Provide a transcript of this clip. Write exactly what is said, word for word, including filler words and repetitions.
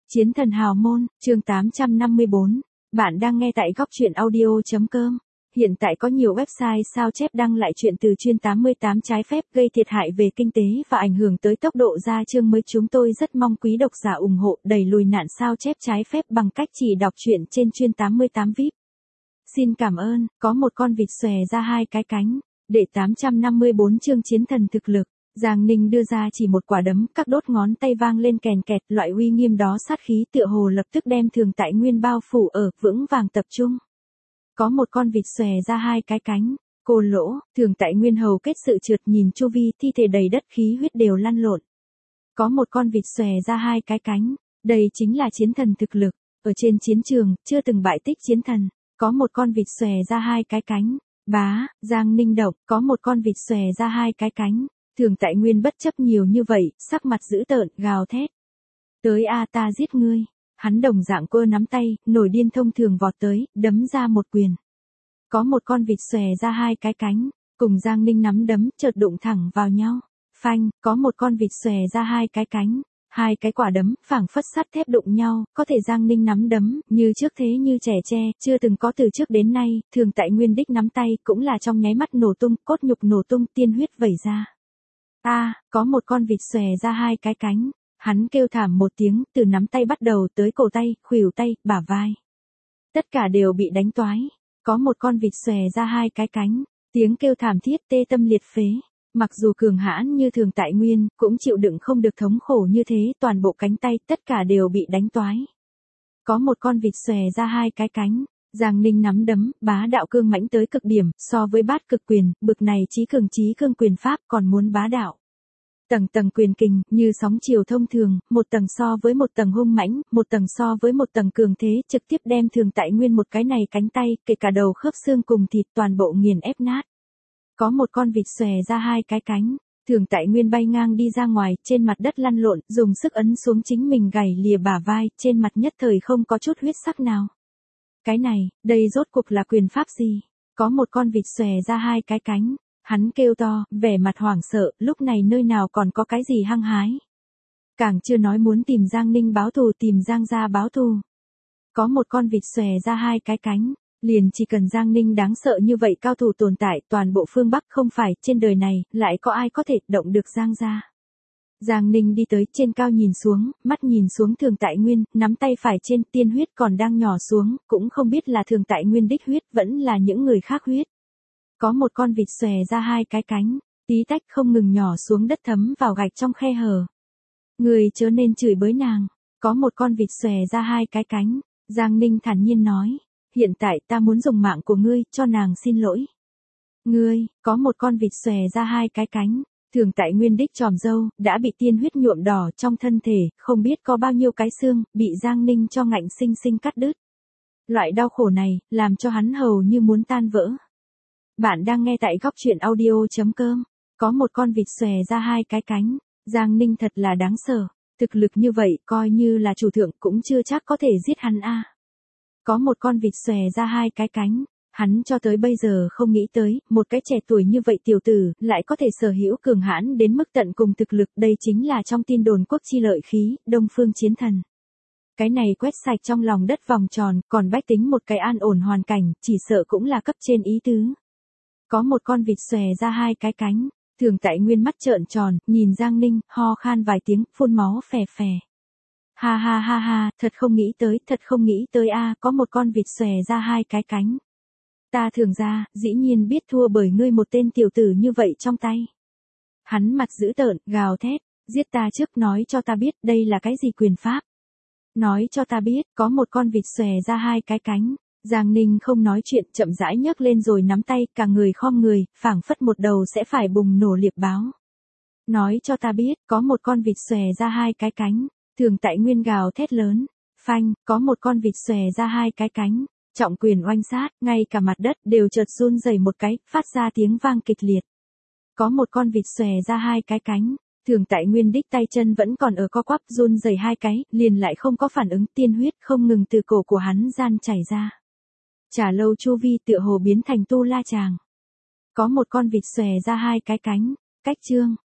Chiến thần hào môn, chương tám trăm năm mươi bốn. Bạn đang nghe tại góc truyện audio.com. Hiện tại có nhiều website sao chép đăng lại chuyện từ chuyên tám mươi tám trái phép gây thiệt hại về kinh tế và ảnh hưởng tới tốc độ ra chương mới. Chúng tôi rất mong quý độc giả ủng hộ đẩy lùi nạn sao chép trái phép bằng cách chỉ đọc truyện trên chuyên tám mươi tám vi ai pi. Xin cảm ơn. Có một con vịt xòe ra hai cái cánh. Đệ tám trăm năm mươi bốn chương chiến thần thực lực. Giang Ninh đưa ra chỉ một quả đấm, các đốt ngón tay vang lên kèn kẹt, loại uy nghiêm đó sát khí tựa hồ lập tức đem Thường Tại Nguyên bao phủ ở, vững vàng tập trung. Có một con vịt xòe ra hai cái cánh, cô lỗ, Thường Tại Nguyên hầu kết sự trượt, nhìn chu vi, thi thể đầy đất, khí huyết đều lăn lộn. Có một con vịt xòe ra hai cái cánh, đây chính là chiến thần thực lực, ở trên chiến trường, chưa từng bại tích chiến thần. Có một con vịt xòe ra hai cái cánh, bá, Giang Ninh động, có một con vịt xòe ra hai cái cánh. Thường Tại Nguyên bất chấp nhiều như vậy, sắc mặt dữ tợn, gào thét. Tới a, ta giết ngươi. Hắn đồng dạng cơ nắm tay, nổi điên thông thường vọt tới, đấm ra một quyền. Có một con vịt xòe ra hai cái cánh, cùng Giang Ninh nắm đấm, chợt đụng thẳng vào nhau. Phanh, có một con vịt xòe ra hai cái cánh, hai cái quả đấm, phảng phất sắt thép đụng nhau, có thể Giang Ninh nắm đấm, như trước thế như trẻ tre, chưa từng có từ trước đến nay, Thường Tại Nguyên đích nắm tay, cũng là trong nháy mắt nổ tung, cốt nhục nổ tung, tiên huyết vẩy ra. A, à, có một con vịt xòe ra hai cái cánh, hắn kêu thảm một tiếng, từ nắm tay bắt đầu tới cổ tay, khuỷu tay, bả vai. Tất cả đều bị đánh toái. Có một con vịt xòe ra hai cái cánh, tiếng kêu thảm thiết tê tâm liệt phế. Mặc dù cường hãn như Thường Tại Nguyên, cũng chịu đựng không được thống khổ như thế, toàn bộ cánh tay, tất cả đều bị đánh toái. Có một con vịt xòe ra hai cái cánh. Giang Ninh nắm đấm, bá đạo cương mãnh tới cực điểm, so với bát cực quyền, bực này chí cường chí cương quyền pháp còn muốn bá đạo. Tầng tầng quyền kình, như sóng chiều thông thường, một tầng so với một tầng hung mãnh, một tầng so với một tầng cường thế, trực tiếp đem Thường Tại Nguyên một cái này cánh tay, kể cả đầu khớp xương cùng thịt toàn bộ nghiền ép nát. Có một con vịt xòe ra hai cái cánh, Thường Tại Nguyên bay ngang đi ra ngoài, trên mặt đất lăn lộn, dùng sức ấn xuống chính mình gảy lìa bả vai, trên mặt nhất thời không có chút huyết sắc nào. Cái này, đây rốt cuộc là quyền pháp gì? Có một con vịt xòe ra hai cái cánh, hắn kêu to, vẻ mặt hoảng sợ, lúc này nơi nào còn có cái gì hăng hái. Càng chưa nói muốn tìm Giang Ninh báo thù, tìm Giang gia báo thù. Có một con vịt xòe ra hai cái cánh, liền chỉ cần Giang Ninh đáng sợ như vậy cao thủ tồn tại, toàn bộ phương Bắc không phải, trên đời này, lại có ai có thể động được Giang gia. Giang Ninh đi tới, trên cao nhìn xuống, mắt nhìn xuống Thường Tại Nguyên, nắm tay phải trên, tiên huyết còn đang nhỏ xuống, cũng không biết là Thường Tại Nguyên đích huyết, vẫn là những người khác huyết. Có một con vịt xòe ra hai cái cánh, tí tách không ngừng nhỏ xuống đất, thấm vào gạch trong khe hở. Người chớ nên chửi bới nàng. Có một con vịt xòe ra hai cái cánh, Giang Ninh thản nhiên nói, hiện tại ta muốn dùng mạng của ngươi, cho nàng xin lỗi. Ngươi, có một con vịt xòe ra hai cái cánh. Thường Tại Nguyên đích tròm râu, đã bị tiên huyết nhuộm đỏ trong thân thể, không biết có bao nhiêu cái xương, bị Giang Ninh cho ngạnh sinh sinh cắt đứt. Loại đau khổ này, làm cho hắn hầu như muốn tan vỡ. Bạn đang nghe tại góc truyện audio.com. Có một con vịt xòe ra hai cái cánh, Giang Ninh thật là đáng sợ, thực lực như vậy, coi như là chủ thượng cũng chưa chắc có thể giết hắn a. Có một con vịt xòe ra hai cái cánh. Hắn cho tới bây giờ không nghĩ tới, một cái trẻ tuổi như vậy tiểu tử, lại có thể sở hữu cường hãn đến mức tận cùng thực lực, đây chính là trong tin đồn quốc chi lợi khí, Đông Phương Chiến Thần. Cái này quét sạch trong lòng đất vòng tròn, còn bách tính một cái an ổn hoàn cảnh, chỉ sợ cũng là cấp trên ý tứ. Có một con vịt xòe ra hai cái cánh, Thường Tại Nguyên mắt trợn tròn, nhìn Giang Ninh, ho khan vài tiếng, phun máu phè phè. Ha ha ha ha, thật không nghĩ tới, thật không nghĩ tới a, có một con vịt xòe ra hai cái cánh. Ta Thường gia, dĩ nhiên biết thua bởi ngươi một tên tiểu tử như vậy trong tay. Hắn mặt dữ tợn, gào thét, giết ta trước, nói cho ta biết, đây là cái gì quyền pháp. Nói cho ta biết, có một con vịt xòe ra hai cái cánh. Giang Ninh không nói chuyện, chậm rãi nhấc lên rồi nắm tay, cả người khom người, phảng phất một đầu sẽ phải bùng nổ liệp báo. Nói cho ta biết, có một con vịt xòe ra hai cái cánh. Thường Tại Nguyên gào thét lớn. Phanh, có một con vịt xòe ra hai cái cánh. Trọng quyền oanh sát, ngay cả mặt đất đều chợt run rẩy một cái, phát ra tiếng vang kịch liệt. Có một con vịt xòe ra hai cái cánh, Thường Tại Nguyên đích tay chân vẫn còn ở co quắp, run rẩy hai cái, liền lại không có phản ứng, tiên huyết không ngừng từ cổ của hắn gian chảy ra. Trà lâu chu vi tựa hồ biến thành tu la chàng. Có một con vịt xòe ra hai cái cánh, cách chương.